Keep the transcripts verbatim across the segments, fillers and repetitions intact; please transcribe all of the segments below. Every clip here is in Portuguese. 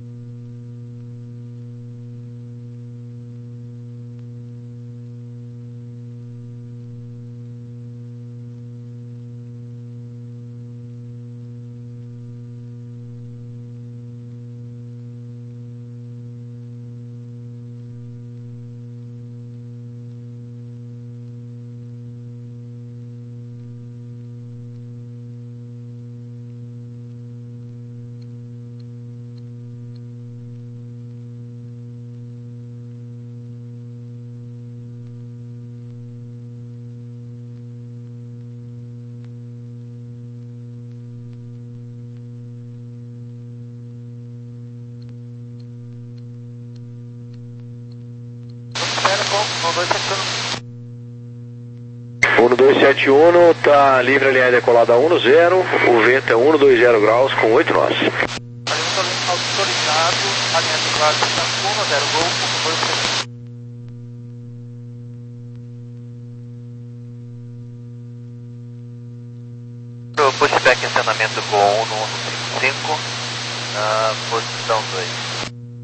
um dois sete um, tá livre a linha decolada um zero, o vento é um dois zero graus com oito nós. Autorizado, a linha decolada está um zero, gol, um dois sete um. Pushback acionamento Gol um no um cinco cinco, uh, posição dois.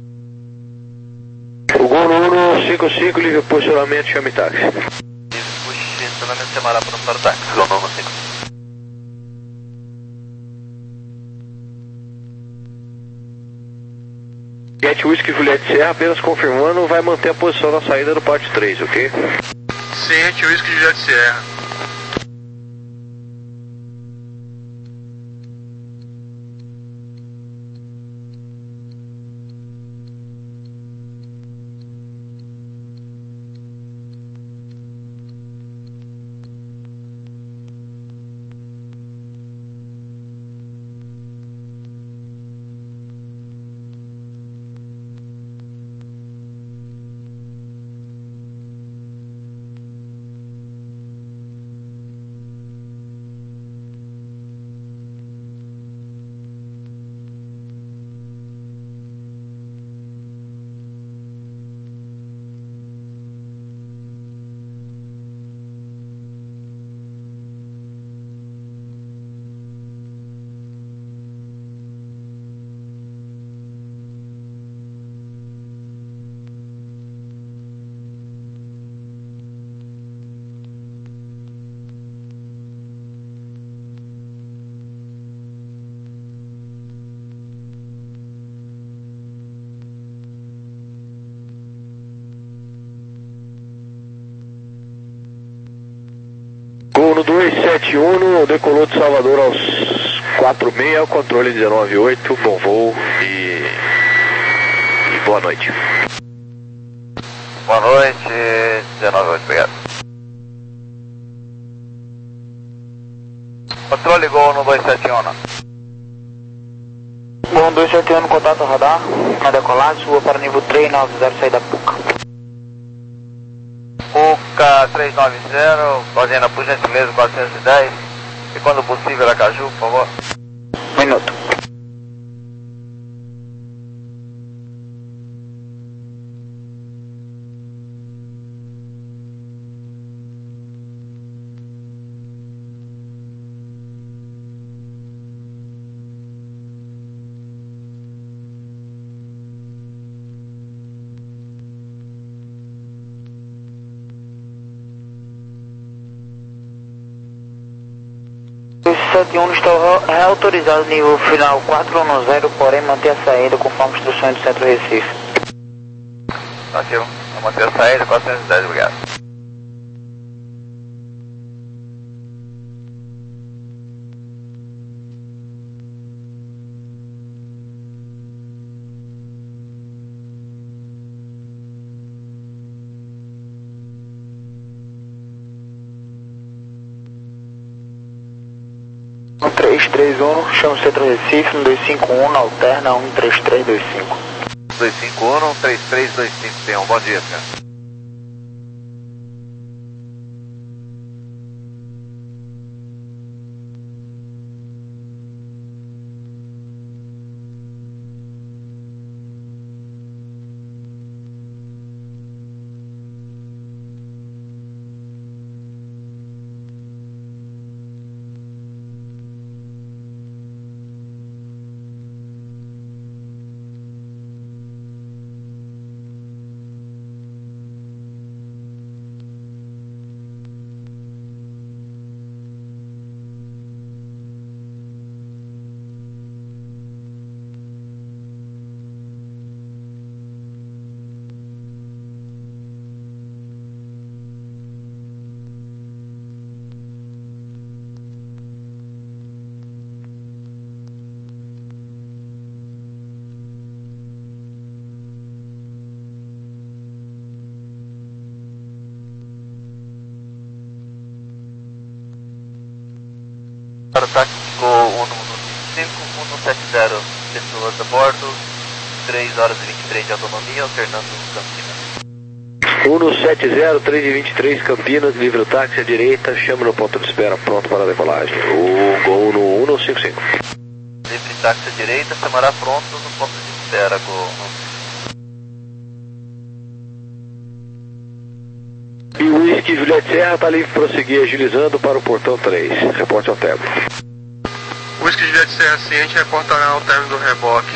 O Gol no um cinco cinco, livre posicionamento, chame táxi. Posicionamento Semará para o táxi, Gol no um cinco cinco. Jet Whisky Juliette Serra, apenas confirmando, vai manter a posição na saída do parte três, ok? Sim, Jet Whisky Juliette Serra. Gol no dois sete um, decolou de Salvador aos quatro e meia, controle dezenove oito, bom voo e, e boa noite. Boa noite, dezenove oito, obrigado. Controle Gol no dois sete um. Gol dois sete um, contato radar, na decolagem, voa para nível três nove zero, saída Puca. Puca três nove zero, fazendo por gentileza quatrocentos e dez, e quando possível Aracaju, por favor. Minuto. dois sete um está reautorizado nível final quatro um zero, porém manter a saída conforme instruções do Centro Recife. Ativo, vou manter a saída quatrocentos e dez, obrigado. um três três um, chama o Centro Recife, um dois cinco um, alterna um três três dois cinco. dois cinco um, um três três dois cinco, tem um bom dia, senhor. tripulantes a bordo, três horas e vinte e três de autonomia, alternando Campinas. Uno sete zero, três e vinte e três, Campinas, livre o táxi à direita, chama no ponto de espera, pronto para a decolagem. O Gol no cento e cinquenta e cinco. Livre táxi à direita, chamará pronto no ponto de espera, Gol. E o Whisky Juliette Serra está livre para prosseguir agilizando para o portão três. Reporte ao término. Whisky Juliette Serra ciente reportará ao término do reboque.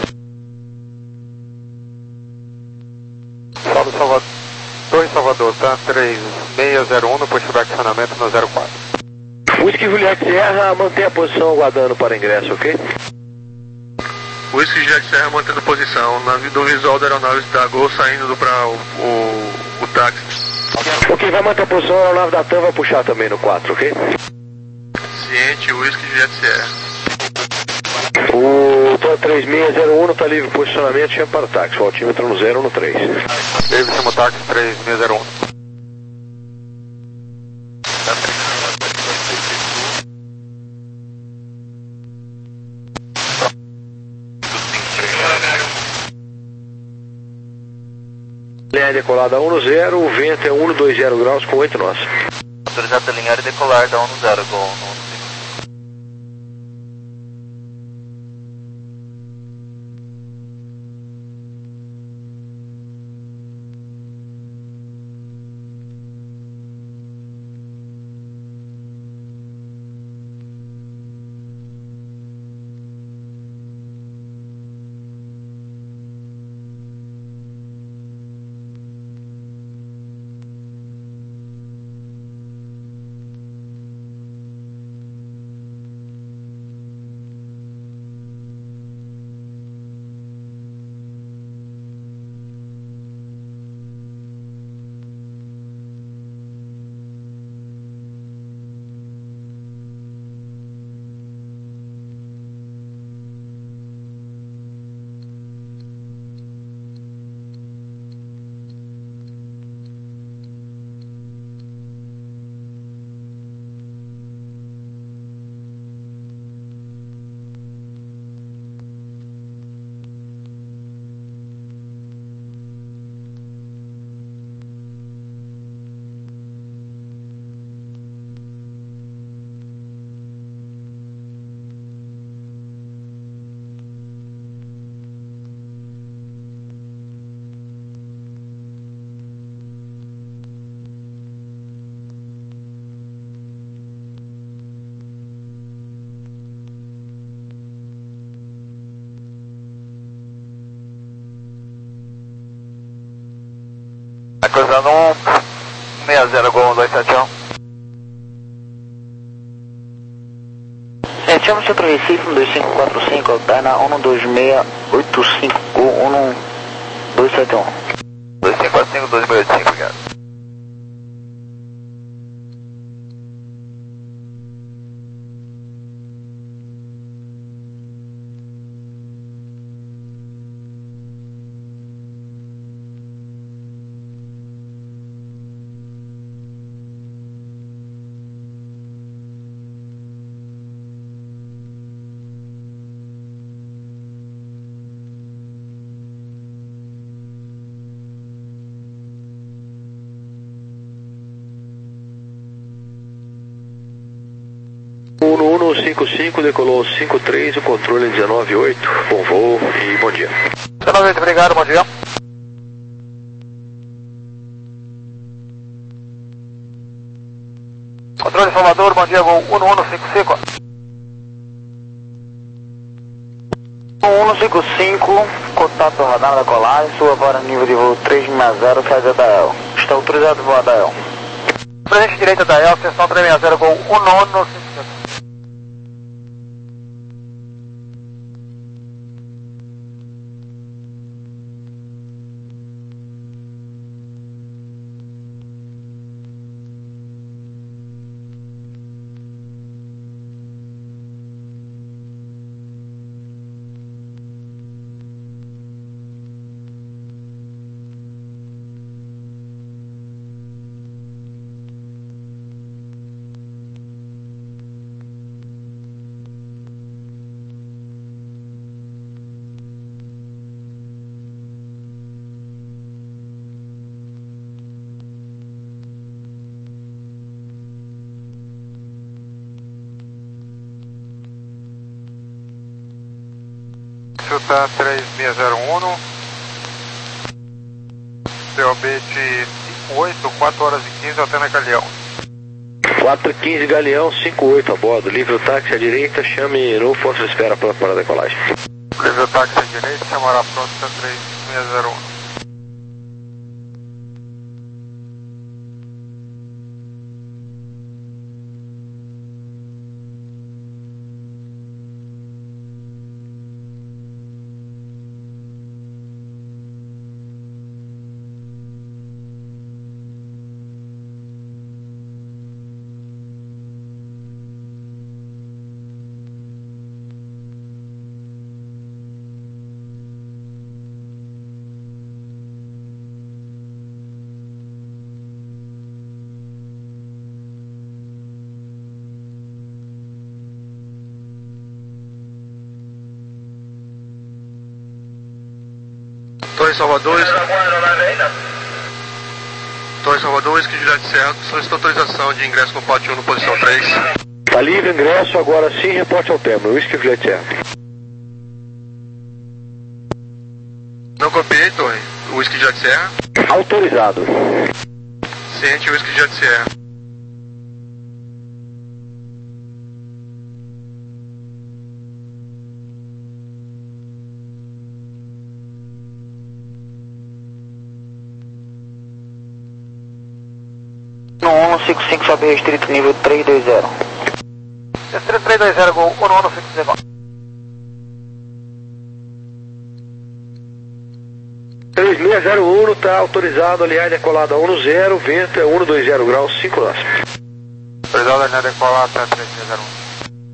Salve Salvador. Torre Salvador, tá? três seis zero um no posto de acionamento no zero quatro. Whisky Juliette Serra, mantém a posição aguardando para ingresso, ok? Whisky Juliette Serra mantendo posição. Na, do visual da aeronave da Gol saindo para o, o, o táxi. Ok, vai manter a posição, a aeronave da TAM vai puxar também no quatro, ok? Ciente, Whisky Juliette Serra. O T A três seis zero um está livre posicionamento, chama para o táxi, o altímetro no zero no três. David chama o táxi três seis zero um. Linha decolada um no zero, o vento é um vinte graus com oito nós. Autorizado a alinhar e decolar da um no zero, Gol. Cruzando um seis zero, Gol um dois sete um. É, chama o Centro Recife, um dois cinco quatro cinco, alterna um dois seis oito cinco, Gol um dois sete um. dois cinco quatro cinco, dois seis oito cinco, obrigado. Uno cento e cinquenta e cinco, decolou cinco três, o controle dezenove oito, bom voo e bom dia. dezenove oito, obrigado, bom dia. Controle Salvador, bom dia, Gol um um cinco cinco. um cinco cinco, contato radar da colagem, sua vara nível de voo três seis zero, saída da E L. Está autorizado voar da E L. Presente direita da E L, seção três seis zero, Gol um um cinco cinco. livro tá três seis zero um. C O B de cinco oito, quatro horas e quinze, Altena Galeão. quatro e quinze Galeão, cinco oito a bordo. Livre o táxi à direita, chame no ponto de espera para a decolagem. Livre o táxi à direita, chamará pronto três seis zero um. Torre Salvador, Torre Salvador, Whisky Juliette Serra, solicita autorização de ingresso no pátio um, no posição três. Tá livre o ingresso, agora sim, reporte ao término. Whisky Juliette Serra. Não copiei, Torre. Whisky Juliette Serra. Autorizado. Ciente, Whisky Juliette Serra. No um cinco cinco, sobe restrito, nível três dois zero. Restrito três dois zero, Gol, um um cinco zero. três seis zero um, está autorizado, aliás, decolado a um zero, vento é um dois zero graus, cinco nós. Autorizado a linha decolar até três seis zero um.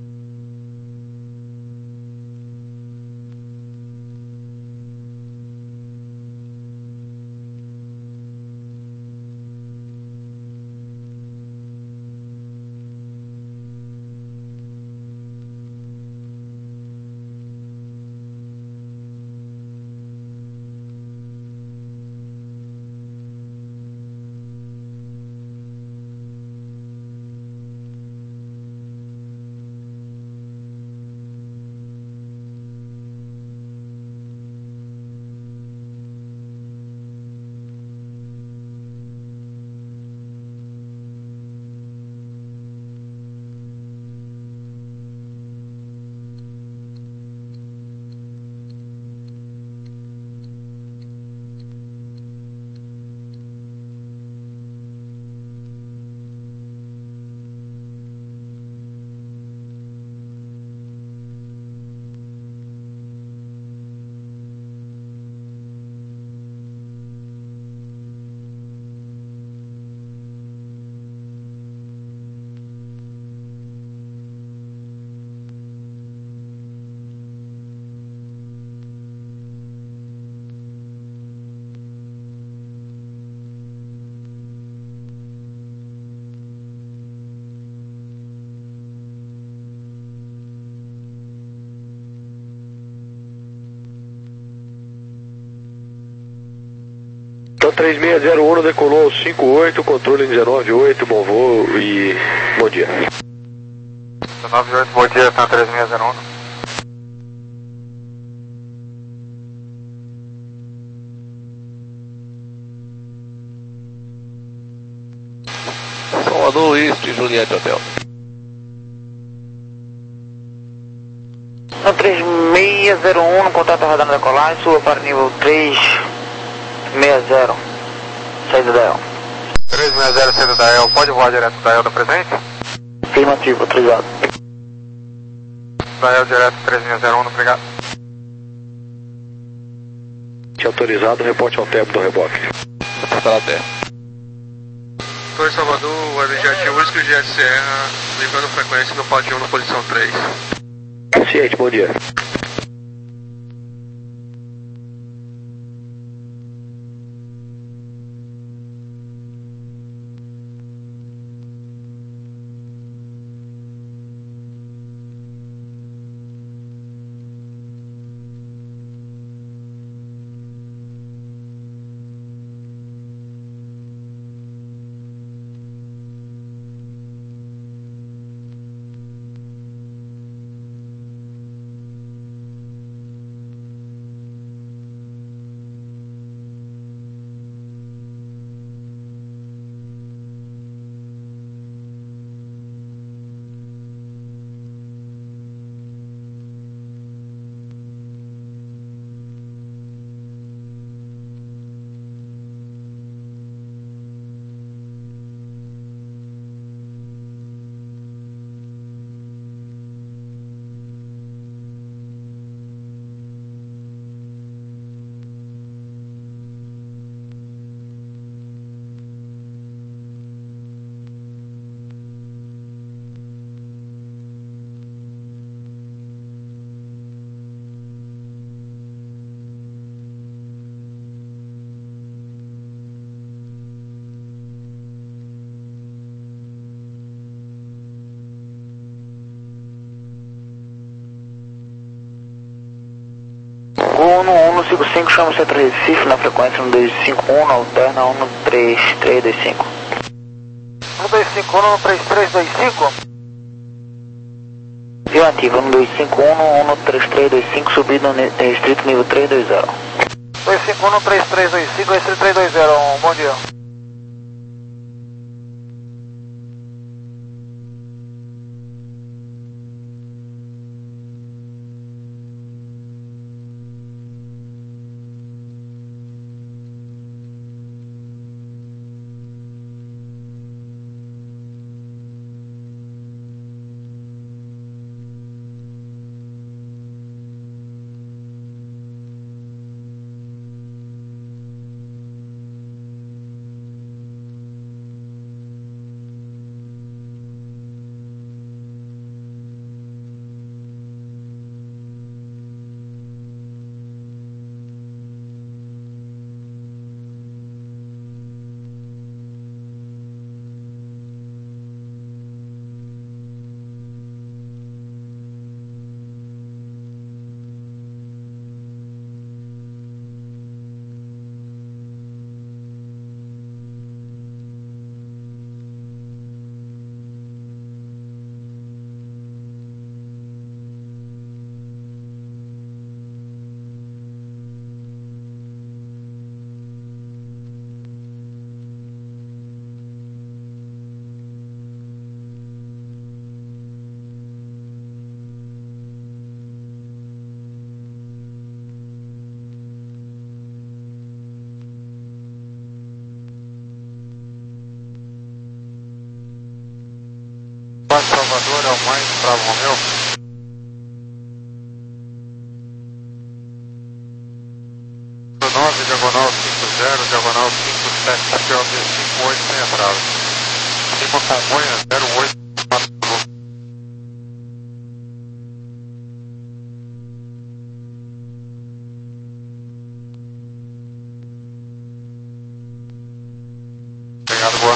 Então três seis zero um decolou cinco oito, controle dezenove oito, bom voo e bom dia. dezenove oito, bom dia, tá três seis zero um. Salvador Whisky Juliette Hotel. No três seis zero um, no contato rodando da colagem, suba para nível três seis zero, saída da E L. três seis zero, saída da E L, pode voar direto da E L da presente? Afirmativo, autorizado. Da E L direto três seis zero um, obrigado. Autorizado, reporte ao término do reboque. Para a terra. Torre Salvador, Webjet Whisky Juliette Serra, livrando frequência no pátio um, no posição três. Ciente, bom dia. um cinco cinco, chama o Centro Recife na frequência um dois cinco um, alterna um três três dois cinco. um dois cinco um, um três três dois cinco? Viu ativo, um dois cinco um, um três três dois cinco, subido no restrito nível três dois zero. dois cinco um, um três três dois cinco, restrito três dois zero, um bom dia. Salvador é o mais bravo Romeu. nove, diagonal cinco zero, diagonal cinco sete, P O B cinco oito, sem atraso. Lima Congonha zero oito quatro. Obrigado, boa.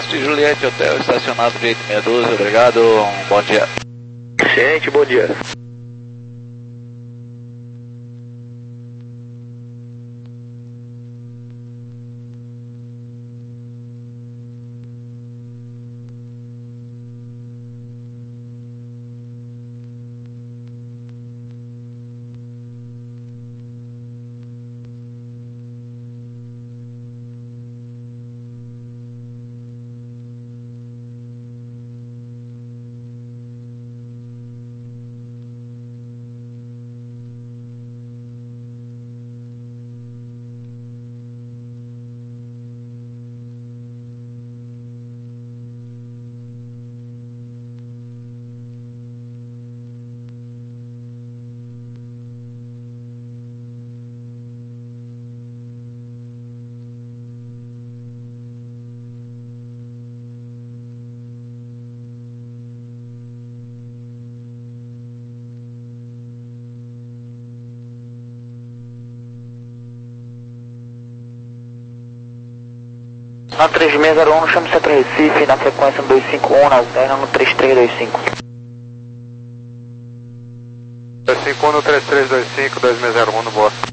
Luiz Juliette Hotel, estacionado de oito seis doze, obrigado, um bom dia. Gente, bom dia. Na três seis zero um, chama Centro Recife, na frequência dois cinco um, na alterna no três três dois cinco. dois cinco um no três três dois cinco, dois seis zero um no Boston.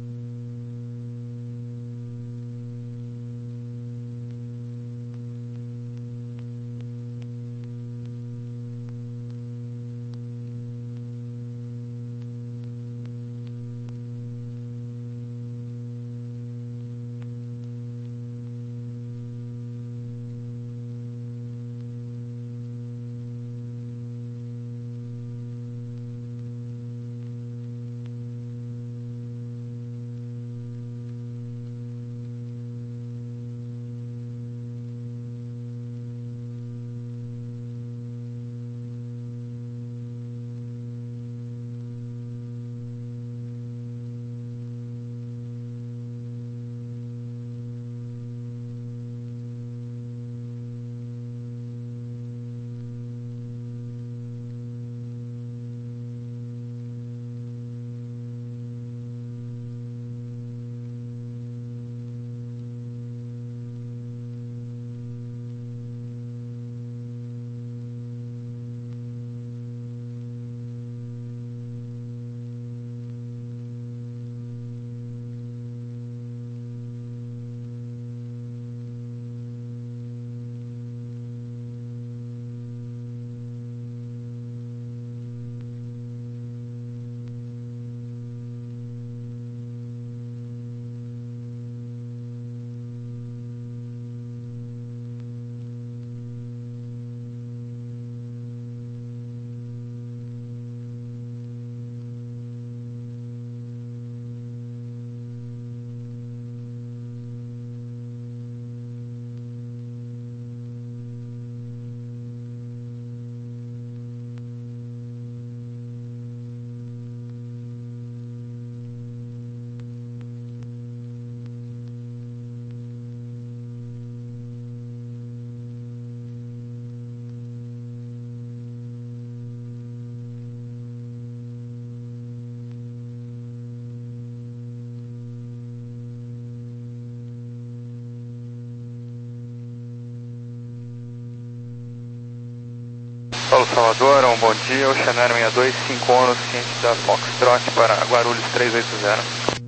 Paulo Salvador, um bom dia, Oceanário sessenta e dois, cinco um no ciente da Foxtrot para Guarulhos três oito zero.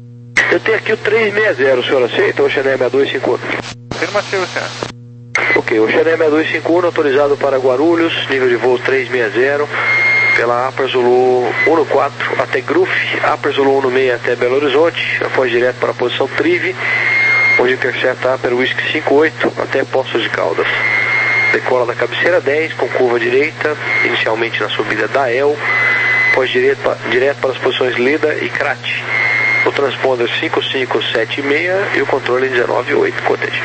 Eu tenho aqui o três seis zero, o senhor aceita? Oceanário sessenta e dois cinco um. Afirmativo, senhor. Ok, Oceanário sessenta e dois cinco um, autorizado para Guarulhos, nível de voo três seis zero, pela Upper Zulu um quatro até Gruf, Upper Zulu um seis até Belo Horizonte, após direto para a posição Trive, onde intercepta Upper Whisky cinco oito até Poços de Caldas. Decola da cabeceira dez, com curva direita, inicialmente na subida da El, após direto, direto para as posições Leda e Crat. O transponder cinco cinco sete seis e o controle dezenove oito, Cottage.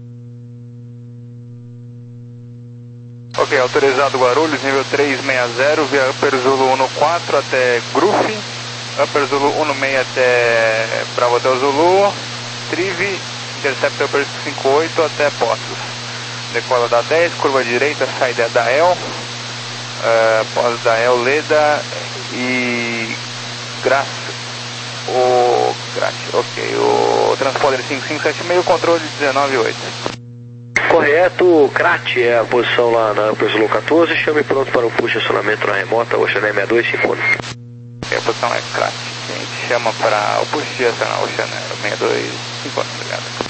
Ok, autorizado Guarulhos, nível três seis zero, via Upper Zulu um quatro até Gruf, Upper Zulu um seis até Bravo Hotel Zulu, Trive, intercepta Upper cinco oito até Poços. Decola da dez, curva direita, saída da El, uh, pós da El, Leda e Graça, o Graça, ok, o transponder cinco cinco sete seis, o controle dezenove oito. Correto, Crat é a posição lá na Upper Zulu quatorze, chame pronto para o push acionamento na remota, Ocean Air sessenta e dois cinquenta. A posição é Crat, a gente chama para o push acionar Ocean Air sessenta e dois cinquenta, obrigado.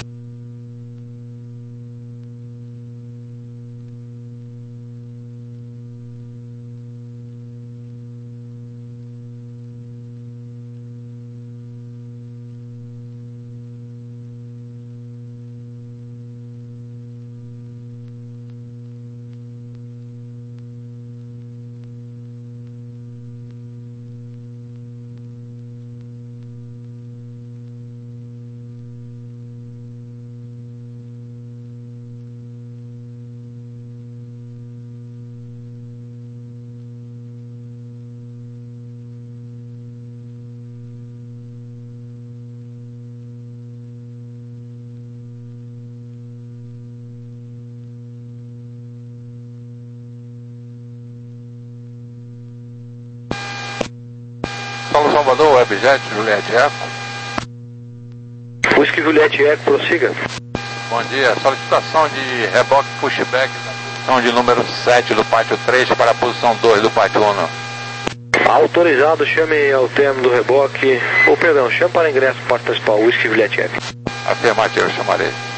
Paulo Salvador, Webjet, Juliette Eco. Whisky Juliette Eco, prossiga. Bom dia, solicitação de reboque pushback na posição de número sete do pátio três para a posição dois do pátio um. Autorizado, chame ao termo do reboque, ou perdão, chame para ingresso porta principal, Whisky Juliette Eco. Afirmativo, chamarei.